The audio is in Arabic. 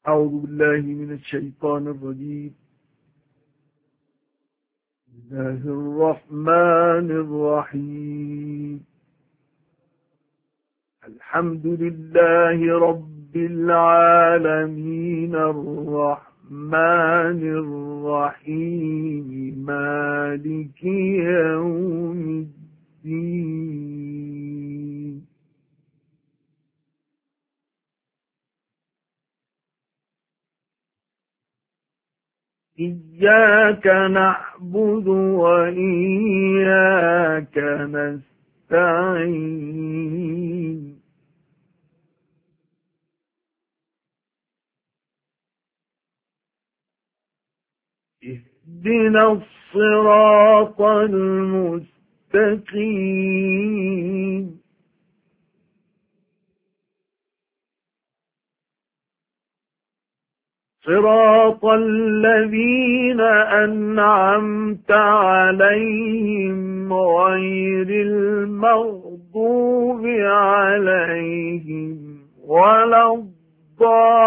أعوذ بالله من الشيطان الرجيم. بسم الله الرحمن الرحيم. الحمد لله رب العالمين الرحمن الرحيم مالك يوم الدين. إياك نعبد وإياك نستعين. اهدنا الصراط المستقيم. صراط الذين أنعمت عليهم غير المغضوب عليهم ولا الضالين.